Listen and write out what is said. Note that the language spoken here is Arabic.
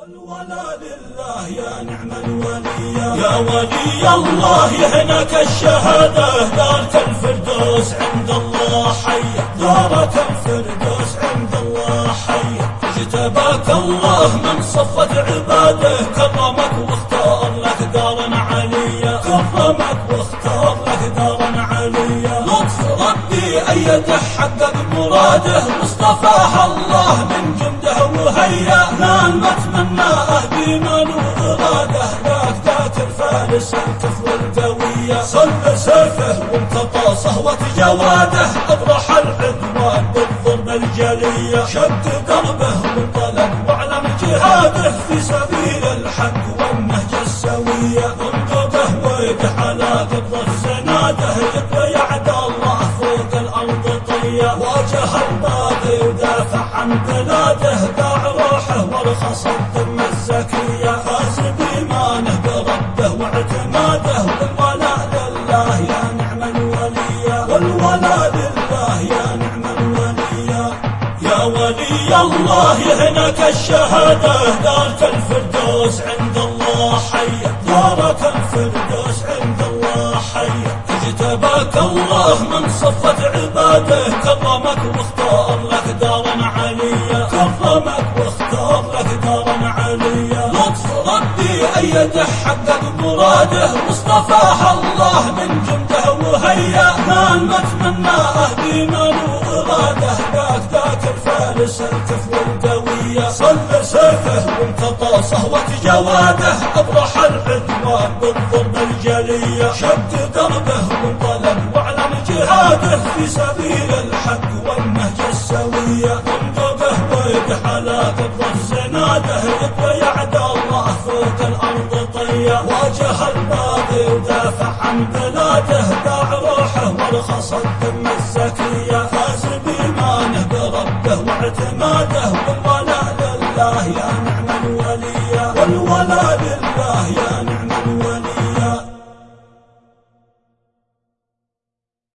والولا لله يا نعم الولي يا ولي الله يهنك الشهادة دارة الفردوس عند الله حية دارة الفردوس عند الله حية اجتباك الله من صفة عباده كرمك واختار لك دارا عليا كرمك واختار لك دارا عليا لطف ربي أن يتحقق مراده مصطفاها الله من جنده وهيا نال ما تمناه بإيمان وإرادة ذاك الفارس الكفو القوية صل سيفه وامتطى صهوة جواده أبرح العدوان بالضرب الجلية شد دربه وانطلق واعلم جهاده في سبيل الحق والنهج السوية انقذه ويدح على قبض زناده يبقى يعد الله فوق الأرض طية واجه الباغي ودافع عن بلاده باع روحه ورخص الدم الزكية فاز بإيمانه بربه واعتماده والولاء لله يا نعم الولي والولاء لله يا نعم الولي يا ولي الله يهنك الشهادة دارة الفردوس عند الله حية دارة الفردوس عند الله حية اجتباك الله من صفة عباده كرمك واختار لك دارا عليا كرمك واختار لك دارا عليا لطف ربي أن يتحقق مراده مصطفاها الله من جنده وهيا نال ما تمناه بإيمان وإرادة ذاك الفارس الكفو القوية صل سيفه وامتطى صهوة جواده أبرح العدوان بالضرب الجلية شد دربه وانطلق واعلم جهاده في سبيل الحق والنهج السوية انقذه ويدح على قبض زناده يبقى يعد الله فوق الأرض طية واجه الباغي ودافع عن بلاده باع روحه ورخص الدم الزكية فاز بإيمانه بربه واعتماده والولاء لله يا